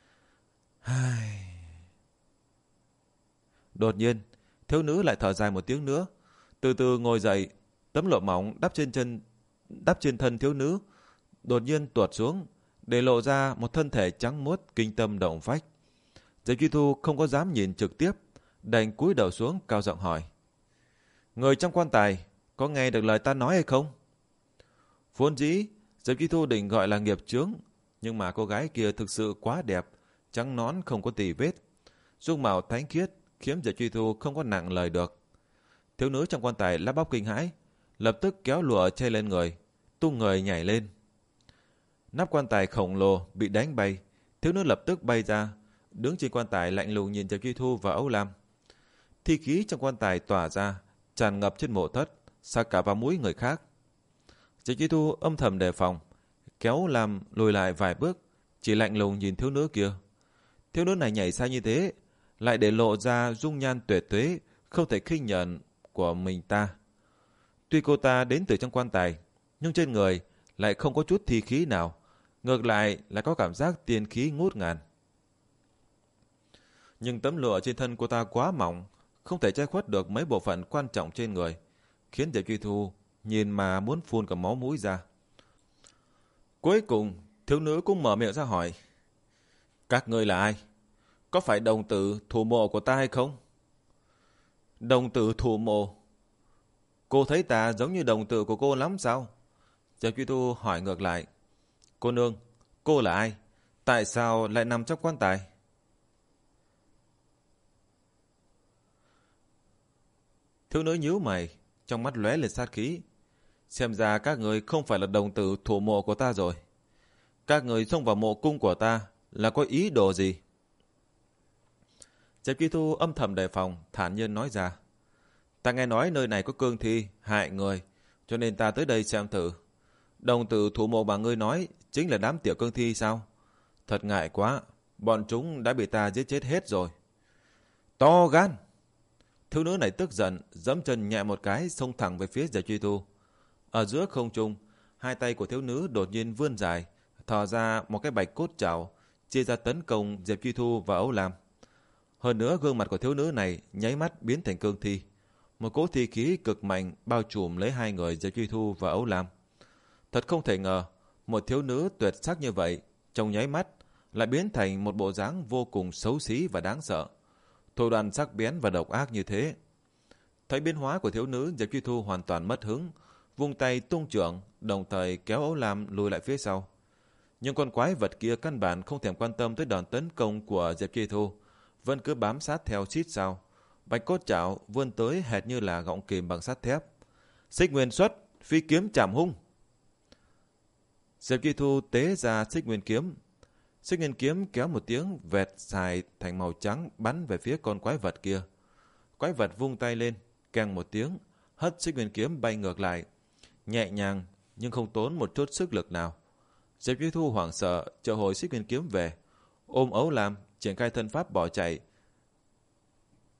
Đột nhiên, thiếu nữ lại thở dài một tiếng nữa, từ từ ngồi dậy. Tấm lụa mỏng đắp trên chân, đắp trên thân thiếu nữ đột nhiên tuột xuống, để lộ ra một thân thể trắng muốt kinh tâm động phách. Diệp Chi Thu không có dám nhìn trực tiếp, đành cúi đầu xuống cao giọng hỏi: Người trong quan tài có nghe được lời ta nói hay không? Vốn dĩ Diệp Chi Thu định gọi là nghiệp chướng, nhưng mà cô gái kia thực sự quá đẹp, trắng nõn không có tì vết, dung mạo thánh khiết khiến Diệp Chi Thu không có nặng lời được. Thiếu nữ trong quan tài lắp bắp kinh hãi, lập tức kéo lụa che lên người, tung người nhảy lên. Nắp quan tài khổng lồ bị đánh bay, thiếu nữ lập tức bay ra, đứng trên quan tài lạnh lùng nhìn Diệp Chi Thu và Âu Lam. Thi khí trong quan tài tỏa ra, tràn ngập trên mộ thất, sặc cả vào mũi người khác. Diệp Chi Thu âm thầm đề phòng, kéo Lam lùi lại vài bước, chỉ lạnh lùng nhìn thiếu nữ kia. Thiếu nữ này nhảy xa như thế, lại để lộ ra dung nhan tuyệt tuế, không thể khinh nhẫn của mình ta. Tuy cô ta đến từ trong quan tài, nhưng trên người lại không có chút thi khí nào, ngược lại là có cảm giác tiên khí ngút ngàn. Nhưng tấm lụa trên thân cô ta quá mỏng, không thể che khuất được mấy bộ phận quan trọng trên người, khiến Diệp Chi Thu nhìn mà muốn phun cả máu mũi ra. Cuối cùng, thiếu nữ cũng mở miệng ra hỏi: Các ngươi là ai? Có phải đồng tử thủ mộ của ta hay không? Đồng tử thủ mộ? Cô thấy ta giống như đồng tử của cô lắm sao? Diệp Chi Thu hỏi ngược lại: Cô nương, cô là ai? Tại sao lại nằm trong quan tài? Thiếu nữ nhíu mày, trong mắt lóe lên sát khí. Xem ra các người không phải là đồng tử thủ mộ của ta rồi. Các người xông vào mộ cung của ta là có ý đồ gì? Diệp Chi Thu âm thầm đề phòng, thản nhiên nói ra: Ta nghe nói nơi này có cương thi hại người, cho nên ta tới đây xem thử. Đồng tử thủ mộ mà ngươi nói chính là đám tiểu cương thi sao? Thật ngại quá, bọn chúng đã bị ta giết chết hết rồi. To gan! Thiếu nữ này tức giận, giẫm chân nhẹ một cái, xông thẳng về phía Diệp Chi Thu. Ở giữa không trung, hai tay của thiếu nữ đột nhiên vươn dài, thò ra một cái bạch cốt chảo, chia ra tấn công Diệp Chi Thu và Âu Lam. Hơn nữa, gương mặt của thiếu nữ này nháy mắt biến thành cương thi. Một cỗ thi khí cực mạnh bao trùm lấy hai người Diệp Chi Thu và Âu Lam. Thật không thể ngờ, một thiếu nữ tuyệt sắc như vậy, trong nháy mắt lại biến thành một bộ dáng vô cùng xấu xí và đáng sợ. Thủ đoạn sắc bén và độc ác như thế. Thấy biến hóa của thiếu nữ, Diệp Chi Thu hoàn toàn mất hứng, vung tay tung chưởng, đồng thời kéo Âu Lam lùi lại phía sau. Nhưng con quái vật kia căn bản không thèm quan tâm tới đòn tấn công của Diệp Chi Thu, vẫn cứ bám sát theo xít sao. Bạch cốt chảo vươn tới hệt như là gọng kìm bằng sắt thép. Xích nguyên xuất, phi kiếm chạm hung. Diệp Chi Thu tế ra xích nguyên kiếm. Xích nguyên kiếm kéo một tiếng vẹt dài thành màu trắng bắn về phía con quái vật kia. Quái vật vung tay lên, keng một tiếng, hất xích nguyên kiếm bay ngược lại, nhẹ nhàng nhưng không tốn một chút sức lực nào. Diệp Chi Thu hoảng sợ triệu hồi xích nguyên kiếm về, ôm Âu Lam, triển khai thân pháp bỏ chạy.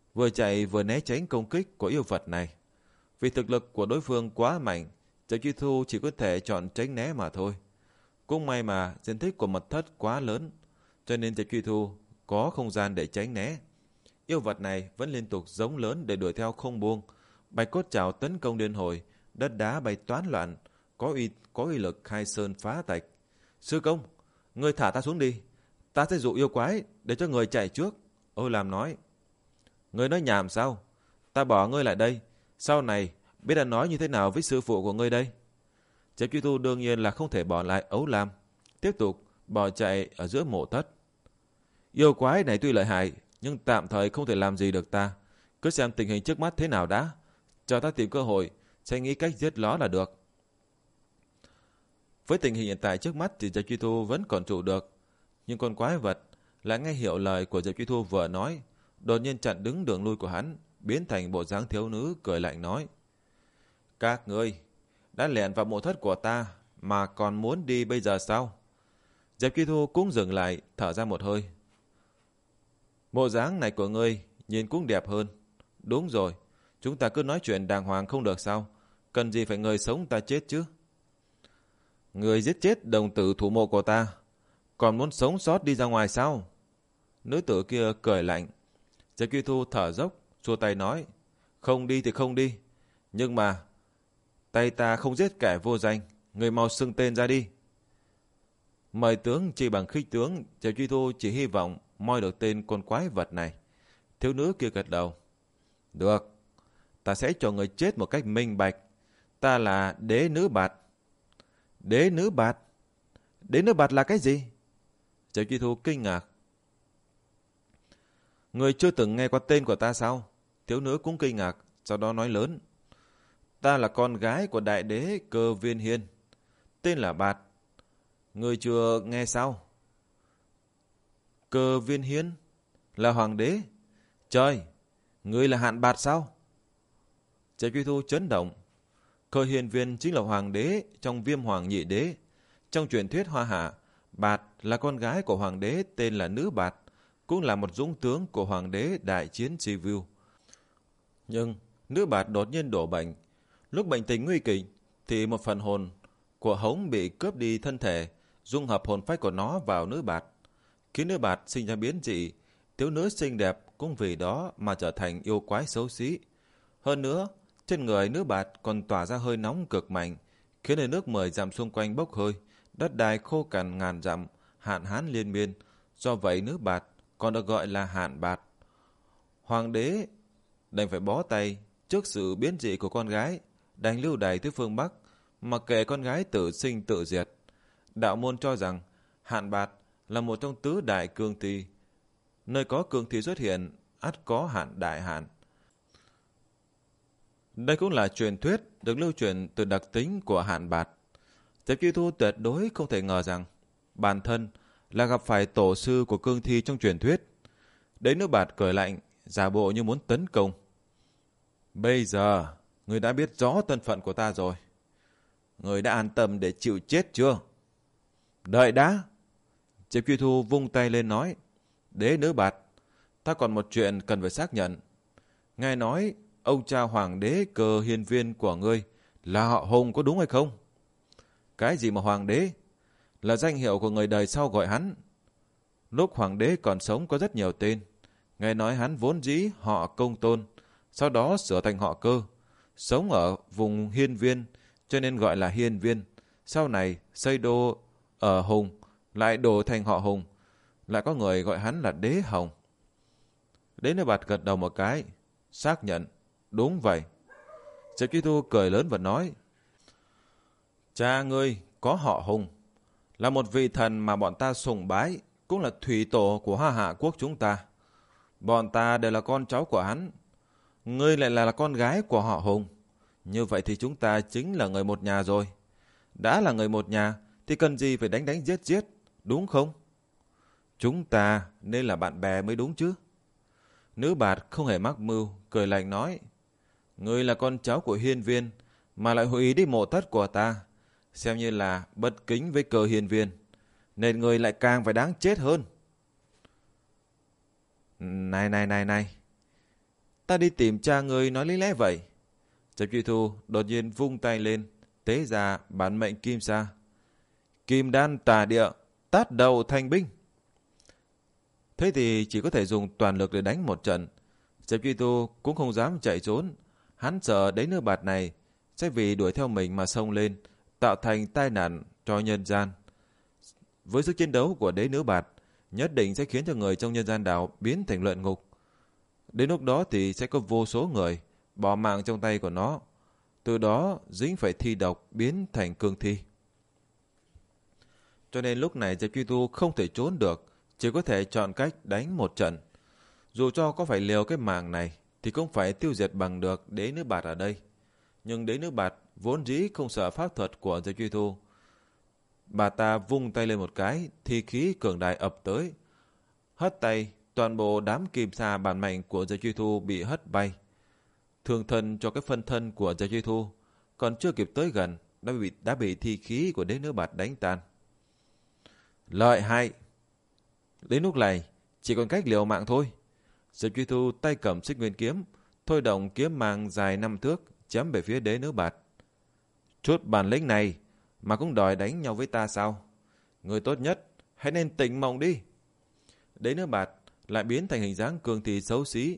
vừa chạy vừa né tránh công kích của yêu vật này. Vì thực lực của đối phương quá mạnh, Diệp Chi Thu chỉ có thể chọn tránh né mà thôi. Cũng may mà diện tích của mật thất quá lớn, cho nên Diệp Chi Thu có không gian để tránh né. Yêu vật này vẫn liên tục giống lớn để đuổi theo không buông. Bạch cốt trảo tấn công điên hồi, đất đá bay toán loạn, có uy có uy lực khai sơn phá tạch. Sư công, ngươi thả ta xuống đi, ta sẽ dụ yêu quái để cho người chạy trước. Ô Lam nói. Ngươi nói nhảm sao? Ta bỏ ngươi lại đây, sau này biết đã nói như thế nào với sư phụ của ngươi đây? Diệp Chi Thu đương nhiên là không thể bỏ lại Ấu Lam, tiếp tục bỏ chạy ở giữa mộ thất. Yêu quái này tuy lợi hại, nhưng tạm thời không thể làm gì được ta. Cứ xem tình hình trước mắt thế nào đã, cho ta tìm cơ hội, sẽ nghĩ cách giết nó là được. Với tình hình hiện tại trước mắt thì Diệp Chi Thu vẫn còn trụ được, nhưng con quái vật lại nghe hiểu lời của Diệp Chi Thu vừa nói, đột nhiên chặn đứng đường lui của hắn, biến thành bộ dáng thiếu nữ cười lạnh nói: Các ngươi đã lẻn vào mộ thất của ta mà còn muốn đi bây giờ sao? Diệp Chi Thu cũng dừng lại, thở ra một hơi. Bộ dáng này của ngươi nhìn cũng đẹp hơn. Đúng rồi, chúng ta cứ nói chuyện đàng hoàng không được sao? Cần gì phải người sống ta chết chứ? Người giết chết đồng tử thủ mộ của ta, còn muốn sống sót đi ra ngoài sao? Nữ tử kia cười lạnh. Diệp Chi Thu thở dốc, xua tay nói: Không đi thì không đi, nhưng mà tay ta không giết kẻ vô danh, người mau xưng tên ra đi. Mời tướng chỉ bằng khích tướng, Diệp Chi Thu chỉ hy vọng moi được tên con quái vật này. Thiếu nữ kia gật đầu. Được, ta sẽ cho người chết một cách minh bạch. Ta là đế nữ bạt. Đế nữ bạt? Đế nữ bạt là cái gì? Diệp Chi Thu kinh ngạc. Người chưa từng nghe qua tên của ta sao? Thiếu nữ cũng kinh ngạc, sau đó nói lớn. Ta là con gái của đại đế Cơ Viên Hiên, tên là Bạt. Người chưa nghe sao? Cơ Viên Hiên là hoàng đế? Trời, người là Hạn Bạt sao? Diệp Chi Thu chấn động. Cơ Hiên Viên chính là hoàng đế trong Viêm Hoàng Nhị Đế. Trong truyền thuyết Hoa Hạ, Bạt là con gái của hoàng đế tên là Nữ Bạt, cũng là một dũng tướng của hoàng đế đại chiến Sivu. Nhưng Nữ Bạt đột nhiên đổ bệnh. Lúc bệnh tình nguy kịch thì một phần hồn của hống bị cướp đi thân thể, dung hợp hồn phách của nó vào Nữ Bạt, khiến Nữ Bạt sinh ra biến dị. Thiếu nữ xinh đẹp cũng vì đó mà trở thành yêu quái xấu xí. Hơn nữa, trên người Nữ Bạt còn tỏa ra hơi nóng cực mạnh, khiến nơi nước mười dặm xung quanh bốc hơi, đất đai khô cằn ngàn dặm, hạn hán liên miên. Do vậy Nữ Bạt còn được gọi là Hạn Bạt. Hoàng đế đành phải bó tay trước sự biến dị của con gái, đành lưu đày tới phương Bắc, mặc kệ con gái tự sinh tự diệt. Đạo môn cho rằng Hạn Bạt là một trong tứ đại cương thi, nơi có cương thi xuất hiện ắt có hạn đại hạn. Đây cũng là truyền thuyết được lưu truyền từ đặc tính của Hạn Bạt. Diệp Chi Thu tuyệt đối không thể ngờ rằng bản thân là gặp phải tổ sư của cương thi trong truyền thuyết. Đấy, Nữ Bạt cười lạnh, giả bộ như muốn tấn công. Bây giờ người đã biết rõ thân phận của ta rồi, người đã an tâm để chịu chết chưa? Đợi đã. Diệp Chi Thu vung tay lên nói. Đế Nữ Bạt, ta còn một chuyện cần phải xác nhận. Nghe nói ông cha hoàng đế Cơ Hiên Viên của ngươi là họ Hùng, có đúng hay không? Cái gì mà hoàng đế? Là danh hiệu của người đời sau gọi hắn. Lúc hoàng đế còn sống có rất nhiều tên. Nghe nói hắn vốn dĩ họ Công Tôn, sau đó sửa thành họ Cơ, sống ở vùng Hiên Viên cho nên gọi là Hiên Viên. Sau này xây đô ở Hùng, lại đổ thành họ Hùng. Lại có người gọi hắn là Đế Hồng. Đế Nữ Bạt gật đầu một cái, xác nhận. Đúng vậy. Diệp Chi Thu cười lớn và nói. Cha ngươi có họ Hùng, là một vị thần mà bọn ta sùng bái, cũng là thủy tổ của Hoa Hạ quốc chúng ta. Bọn ta đều là con cháu của hắn. Ngươi lại là con gái của họ Hùng. Như vậy thì chúng ta chính là người một nhà rồi. Đã là người một nhà thì cần gì phải đánh đánh giết giết, đúng không? Chúng ta nên là bạn bè mới đúng chứ. Nữ Bạt không hề mắc mưu, cười lạnh nói. Ngươi là con cháu của Hiên Viên mà lại hủy đi mộ thất của ta, xem như là bất kính với Cơ Hiên Viên, nên ngươi lại càng phải đáng chết hơn. Này này này này, Ta đi tìm cha ngươi nói lý lẽ vậy. Diệp Truy Thu đột nhiên vung tay lên, tế ra bản mệnh kim sa. Kim đan tà địa, tát đầu thành binh. Thế thì chỉ có thể dùng toàn lực để đánh một trận. Diệp Truy Thu cũng không dám chạy trốn. Hắn sợ Đế Nữ Bạt này sẽ vì đuổi theo mình mà xông lên, tạo thành tai nạn cho nhân gian. Với sức chiến đấu của Đế Nữ Bạt, nhất định sẽ khiến cho người trong nhân gian đảo biến thành luyện ngục. Đến lúc đó thì sẽ có vô số người bỏ mạng trong tay của nó, từ đó dính phải thi độc biến thành cương thi. Cho nên lúc này Diệp Truy Thu không thể trốn được, chỉ có thể chọn cách đánh một trận. Dù cho có phải liều cái mạng này thì cũng phải tiêu diệt bằng được Đế Nữ Bạt ở đây. Nhưng Đế Nữ Bạt vốn dĩ không sợ pháp thuật của Diệp Truy Thu. Bà ta vung tay lên một cái, thi khí cường đại ập tới. Hất tay, toàn bộ đám kim sa bản mệnh của Diệp Truy Thu bị hất bay. Thương thân cho cái phân thân của Diệp Truy Thu, còn chưa kịp tới gần, đã bị, đã bị thi khí của Đế Nữ Bạt đánh tan. Lợi hại! Đến lúc này, chỉ còn cách liều mạng thôi. Diệp Truy Thu tay cầm xích nguyên kiếm, thôi động kiếm mang dài năm thước, chém về phía Đế Nữ Bạt. Chút bản lĩnh này mà cũng đòi đánh nhau với ta sao? Người tốt nhất, hãy nên tỉnh mộng đi. Đế Nữ Bạt lại biến thành hình dáng cường thị xấu xí.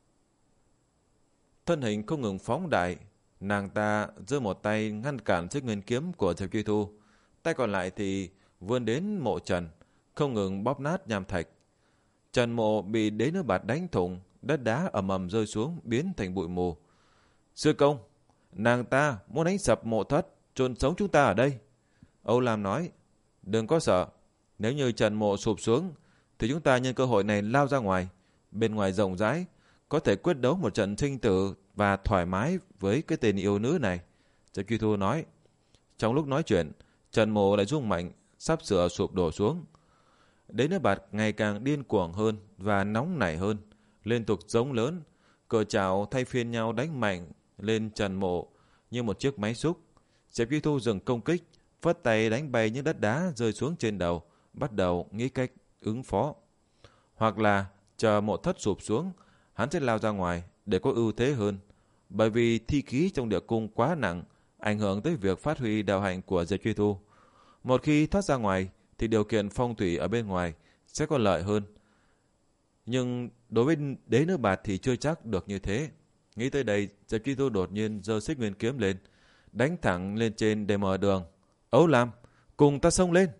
Thân hình không ngừng phóng đại, nàng ta giơ một tay ngăn cản xích nguyên kiếm của Diệp Truy Thu, tay còn lại thì vươn đến mộ Trần, không ngừng bóp nát nham thạch. Trần mộ bị Đế Nữ Bạt đánh thủng, đất đá ầm ầm rơi xuống biến thành bụi mù. Sư công, nàng ta muốn đánh sập mộ thất, chôn sống chúng ta ở đây. Âu Lam nói, đừng có sợ, nếu như Trần mộ sụp xuống thì chúng ta nhân cơ hội này lao ra ngoài, bên ngoài rộng rãi, có thể quyết đấu một trận sinh tử và thoải mái với cái tên yêu nữ này. Diệp Truy Thu nói. Trong lúc nói chuyện, Trần mộ lại rung mạnh, sắp sửa sụp đổ xuống. Đế Nữ Bạt ngày càng điên cuồng hơn và nóng nảy hơn, liên tục giống lớn, cờ chảo thay phiên nhau đánh mạnh lên Trần mộ như một chiếc máy xúc. Diệp Truy Thu dừng công kích, phất tay đánh bay những đất đá rơi xuống trên đầu, bắt đầu nghĩ cách ứng phó. Hoặc là chờ mộ thất sụp xuống, hắn sẽ lao ra ngoài để có ưu thế hơn, bởi vì thi khí trong địa cung quá nặng, ảnh hưởng tới việc phát huy đạo hạnh của Diệp Truy Thu. Một khi thoát ra ngoài thì điều kiện phong thủy ở bên ngoài sẽ có lợi hơn. Nhưng đối với Đế Nữ Bạt thì chưa chắc được như thế. Nghĩ tới đây, Diệp Truy Thu đột nhiên giơ xích nguyên kiếm lên, đánh thẳng lên trên để mở đường. Ấu Lam, cùng ta xông lên!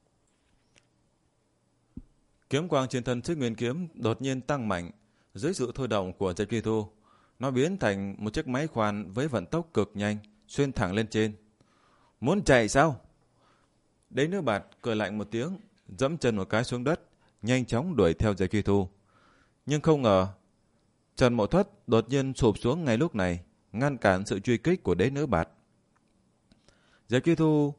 Kiếm quang trên thân xích nguyên kiếm đột nhiên tăng mạnh. Dưới sự thôi động của Diệp Truy Thu, nó biến thành một chiếc máy khoan với vận tốc cực nhanh, xuyên thẳng lên trên. Muốn chạy sao? Đế Nữ Bạt cười lạnh một tiếng, dẫm chân một cái xuống đất, nhanh chóng đuổi theo Diệp Truy Thu. Nhưng không ngờ, Trần Mộ Thất đột nhiên sụp xuống ngay lúc này, ngăn cản sự truy kích của Đế Nữ Bạt. Diệp Truy Thu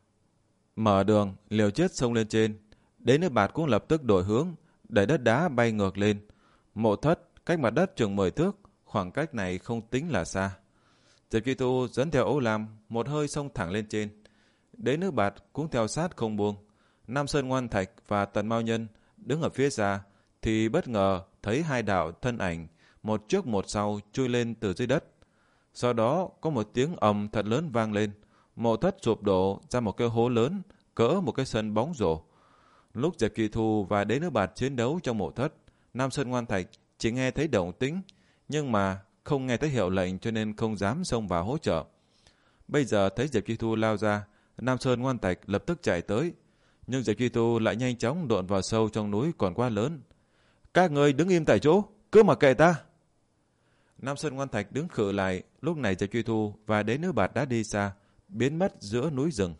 mở đường, liều chết xông lên trên. Đế Nữ Bạt cũng lập tức đổi hướng, đẩy đất đá bay ngược lên. Mộ Thất cách mặt đất chừng mười thước, khoảng cách này không tính là xa. Diệp Truy Thu dẫn theo Âu Lam một hơi xông thẳng lên trên. Đế Nữ Bạt cũng theo sát không buông. Nam Sơn Ngoan Thạch và Tần Mao Nhân đứng ở phía xa thì bất ngờ thấy hai đạo thân ảnh một trước một sau chui lên từ dưới đất. Sau đó có một tiếng ầm thật lớn vang lên. Mộ Thất sụp đổ ra một cái hố lớn cỡ một cái sân bóng rổ. Lúc Diệp Truy Thu và Đế Nữ Bạt chiến đấu trong mộ thất, Nam Sơn Ngoan Thạch chỉ nghe thấy động tĩnh, nhưng mà không nghe thấy hiệu lệnh cho nên không dám xông vào hỗ trợ. Bây giờ thấy Diệp Truy Thu lao ra, Nam Sơn Ngoan Thạch lập tức chạy tới, nhưng Diệp Truy Thu lại nhanh chóng độn vào sâu trong núi còn quá lớn. Các người đứng im tại chỗ, cứ mặc kệ ta. Nam Sơn Ngoan Thạch đứng khựng lại. Lúc này Diệp Truy Thu và Đế Nữ Bạt đã đi xa, biến mất giữa núi rừng.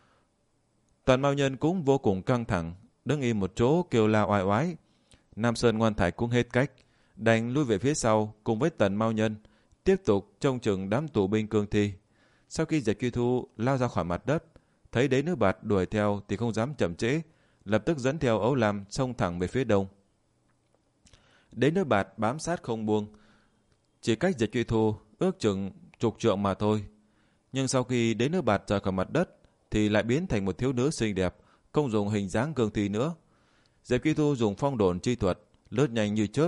Tần Mao Nhân cũng vô cùng căng thẳng, đứng im một chỗ kêu la oai oái. Nam Sơn Ngoan Thạch cũng hết cách, đành lui về phía sau cùng với Tần Mao Nhân, tiếp tục trông chừng đám tù binh cương thi. Sau khi Diệp Truy Thu lao ra khỏi mặt đất, thấy Đế Nữ Bạt đuổi theo thì không dám chậm trễ, lập tức dẫn theo Ấu Lam xông thẳng về phía đông. Đế Nữ Bạt bám sát không buông, chỉ cách Diệp Truy Thu ước chừng chục trượng mà thôi. Nhưng sau khi Đế Nữ Bạt rời khỏi mặt đất thì lại biến thành một thiếu nữ xinh đẹp, không dùng hình dáng cương thi nữa. Diệp Truy Thu dùng phong độn chi thuật, lướt nhanh như chớp,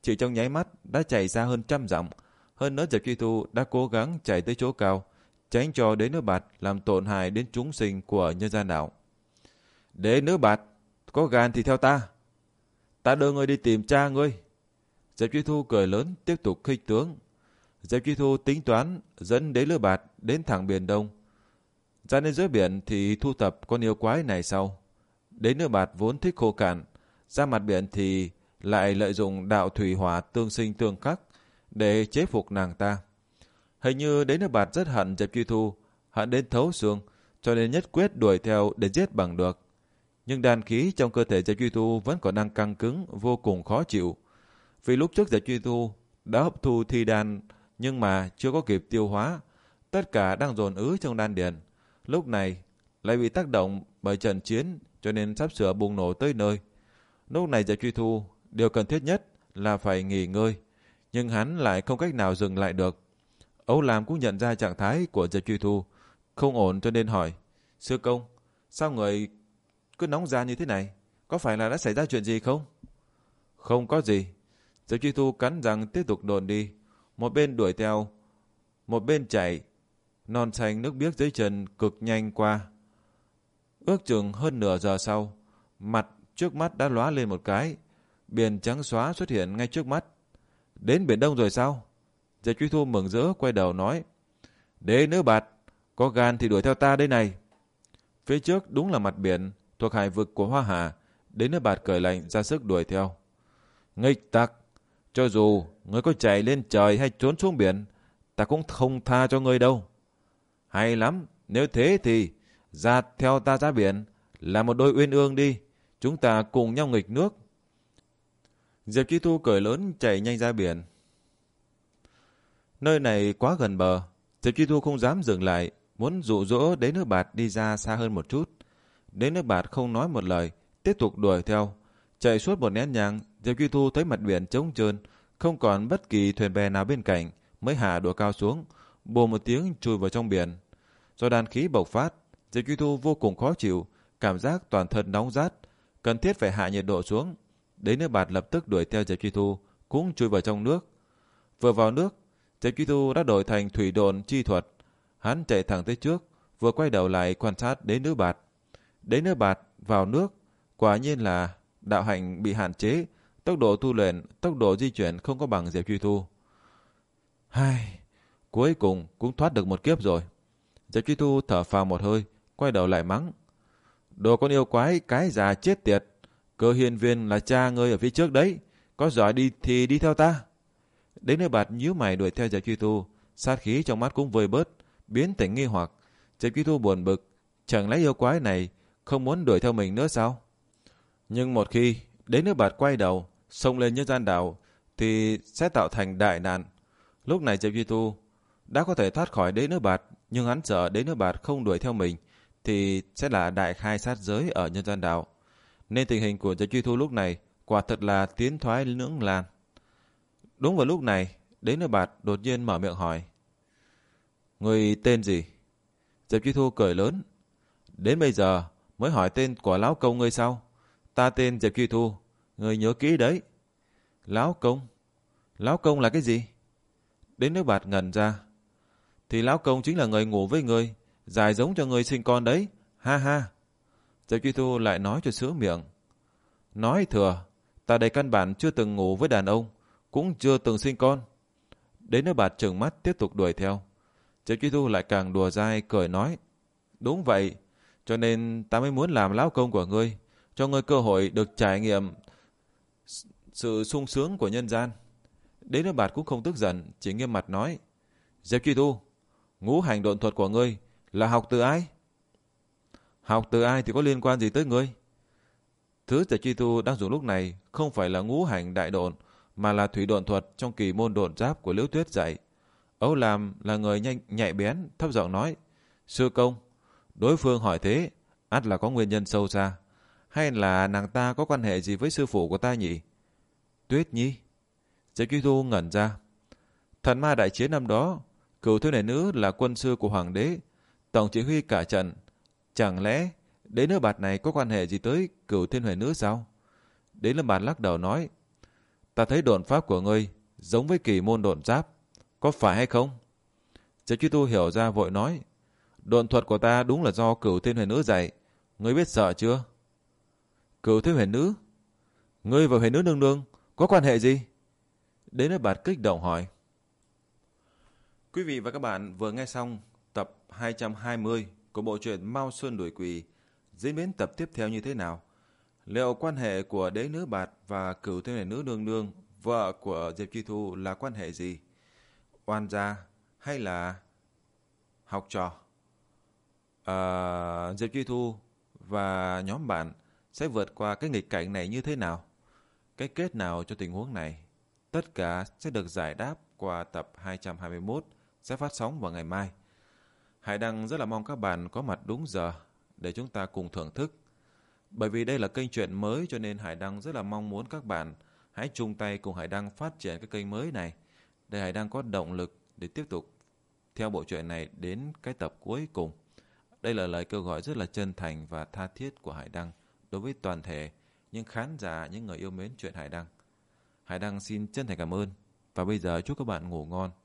chỉ trong nháy mắt đã chạy ra hơn trăm dặm. Hơn nữa Diệp Truy Thu đã cố gắng chạy tới chỗ cao, tránh cho Đế Nữ Bạt làm tổn hại đến chúng sinh của nhân gian đảo. Đế Nữ Bạt, có gan thì theo ta. Ta đưa ngươi đi tìm cha ngươi. Diệp Truy Thu cười lớn tiếp tục khích tướng. Diệp Truy Thu tính toán dẫn Đế Nữ Bạt đến thẳng biển Đông. Ra đến dưới biển thì thu thập con yêu quái này sau. Đế Nữ Bạt vốn thích khô cạn, ra mặt biển thì lại lợi dụng đạo thủy hỏa tương sinh tương khắc để chế phục nàng ta. Hình như Đế Nữ Bạt rất hận Diệp Truy Thu, hận đến thấu xương, cho nên nhất quyết đuổi theo để giết bằng được. Nhưng đàn khí trong cơ thể Diệp Truy Thu vẫn còn đang căng cứng, vô cùng khó chịu. Vì lúc trước Diệp Truy Thu đã hấp thu thi đan nhưng mà chưa có kịp tiêu hóa, tất cả đang dồn ứ trong đan điền. Lúc này lại bị tác động bởi trận chiến, cho nên sắp sửa bùng nổ tới nơi. Lúc này Diệp Truy Thu điều cần thiết nhất là phải nghỉ ngơi, nhưng hắn lại không cách nào dừng lại được. Âu Lam cũng nhận ra trạng thái của Diệp Truy Thu không ổn, cho nên hỏi: Sư công, sao người cứ nóng ra như thế này? Có phải là đã xảy ra chuyện gì không? Không có gì. Diệp Truy Thu cắn răng tiếp tục đồn đi, một bên đuổi theo, một bên chạy. Non xanh nước biếc dưới chân cực nhanh qua. Ước chừng hơn nửa giờ sau, mặt trước mắt đã lóa lên một cái, biển trắng xóa xuất hiện ngay trước mắt. Đến biển Đông rồi sao? Diệp Truy Thu mừng rỡ quay đầu nói: Đế Nữ Bạt, có gan thì đuổi theo ta đây này. Phía trước đúng là mặt biển thuộc hải vực của Hoa Hà. Đế Nữ Bạt cười lạnh ra sức đuổi theo. Nghịch tặc, cho dù ngươi có chạy lên trời hay trốn xuống biển, ta cũng không tha cho ngươi đâu. Hay lắm, nếu thế thì ra theo ta ra biển, là một đôi uyên ương đi, chúng ta cùng nhau nghịch nước. Diệp Truy Thu cười lớn chạy nhanh ra biển. Nơi này quá gần bờ, Diệp Truy Thu không dám dừng lại, muốn dụ dỗ Đế Nữ Bạt đi ra xa hơn một chút. Đế Nữ Bạt không nói một lời, tiếp tục đuổi theo. Chạy suốt một nén nhang, Diệp Truy Thu thấy mặt biển trống trơn, không còn bất kỳ thuyền bè nào bên cạnh, mới hạ độ cao xuống, bồ một tiếng chui vào trong biển. Do đàn khí bộc phát, Diệp Truy Thu vô cùng khó chịu, cảm giác toàn thân nóng rát, cần thiết phải hạ nhiệt độ xuống. Đế Nữ Bạt lập tức đuổi theo Diệp Truy Thu, cũng chui vào trong nước. Vừa vào nước, Diệp Truy Thu đã đổi thành thủy độn chi thuật. Hắn chạy thẳng tới trước, vừa quay đầu lại quan sát Đế Nữ Bạt. Đế Nữ Bạt vào nước, quả nhiên là đạo hạnh bị hạn chế, tốc độ tu luyện, tốc độ di chuyển không có bằng Diệp Truy Thu. Hai, cuối cùng cũng thoát được một kiếp rồi. Diệp Truy Thu thở phào một hơi, quay đầu lại mắng: Đồ con yêu quái cái già chết tiệt, Cơ Hiên Viên là cha ngươi ở phía trước đấy, có giỏi đi thì đi theo ta. Đế Nữ Bạt nhíu mày đuổi theo Diệp Truy Thu, sát khí trong mắt cũng vơi bớt, biến thành nghi hoặc. Diệp Truy Thu buồn bực, chẳng lẽ yêu quái này không muốn đuổi theo mình nữa sao? Nhưng một khi Đế Nữ Bạt quay đầu xông lên nhân gian đảo thì sẽ tạo thành đại nạn. Lúc này Diệp Truy Thu đã có thể thoát khỏi Đế Nữ Bạt, nhưng hắn sợ Đế Nữ Bạt không đuổi theo mình thì sẽ là đại khai sát giới ở nhân gian đảo. Nên tình hình của Diệp Truy Thu lúc này quả thật là tiến thoái lưỡng lan. Đúng vào lúc này, Đế Nữ Bạt đột nhiên mở miệng hỏi: Người tên gì? Diệp Truy Thu cười lớn: Đến bây giờ mới hỏi tên của lão công ngươi sao? Ta tên Diệp Truy Thu, ngươi nhớ kỹ đấy. Lão công? Lão công là cái gì? Đế Nữ Bạt ngẩn ra. Thì lão công chính là người ngủ với ngươi, dài giống cho ngươi sinh con đấy, ha ha. Diệp Truy Thu lại nói cho sữa miệng. Nói thừa, ta đây căn bản chưa từng ngủ với đàn ông, cũng chưa từng sinh con. Đế Nữ Bạt trừng mắt tiếp tục đuổi theo. Diệp Truy Thu lại càng đùa dai cười nói: Đúng vậy, cho nên ta mới muốn làm lão công của ngươi, cho ngươi cơ hội được trải nghiệm sự sung sướng của nhân gian. Đế Nữ Bạt cũng không tức giận, chỉ nghiêm mặt nói: Diệp Truy Thu, ngũ hành độn thuật của ngươi là học từ ai? Học từ ai thì có liên quan gì tới ngươi? Thứ Diệp Truy Thu đang dùng lúc này không phải là ngũ hành đại độn, mà là thủy độn thuật trong kỳ môn độn giáp của Liễu Tuyết dạy. Âu Lam là người nhanh nhạy bén, thấp giọng nói: Sư công, đối phương hỏi thế, ắt là có nguyên nhân sâu xa, hay là nàng ta có quan hệ gì với sư phụ của ta nhỉ? Tuyết Nhi? Diệp Truy Thu ngẩn ra. Thần ma đại chiến năm đó, Cửu Thiên Huệ Nữ là quân sư của hoàng đế, tổng chỉ huy cả trận. Chẳng lẽ Đế Nữ Bạt này có quan hệ gì tới Cửu Thiên Huệ Nữ sao? Đế Nữ Bạt lắc đầu nói: Ta thấy độn pháp của ngươi giống với kỳ môn độn giáp, có phải hay không? Diệp Chi Thu hiểu ra vội nói, độn thuật của ta đúng là do Cửu Thiên Huyền Nữ dạy, ngươi biết sợ chưa? Cửu Thiên Huyền Nữ? Ngươi và Huyền Nữ nương nương có quan hệ gì? Đến nơi Bạt kích động hỏi. Quý vị và các bạn vừa nghe xong tập hai trăm hai mươi của bộ truyện Mao Sơn Đuổi Quỷ. Diễn biến tập tiếp theo như thế nào? Liệu quan hệ của đế nữ Bạt và Cửu Thiên Huyền Nữ nương nương, vợ của Diệp Chi Thu, là quan hệ gì? Oan gia hay là học trò? À, Diệp Chi Thu và nhóm bạn sẽ vượt qua cái nghịch cảnh này như thế nào? Cái kết nào cho tình huống này? Tất cả sẽ được giải đáp qua tập hai trăm hai mươi mốt sẽ phát sóng vào ngày mai. Hải Đăng rất là mong các bạn có mặt đúng giờ để chúng ta cùng thưởng thức. Bởi vì đây là kênh truyện mới cho nên Hải Đăng rất là mong muốn các bạn hãy chung tay cùng Hải Đăng phát triển cái kênh mới này, để Hải Đăng có động lực để tiếp tục theo bộ truyện này đến cái tập cuối cùng. Đây là lời kêu gọi rất là chân thành và tha thiết của Hải Đăng đối với toàn thể những khán giả, những người yêu mến truyện Hải Đăng. Hải Đăng xin chân thành cảm ơn và bây giờ chúc các bạn ngủ ngon.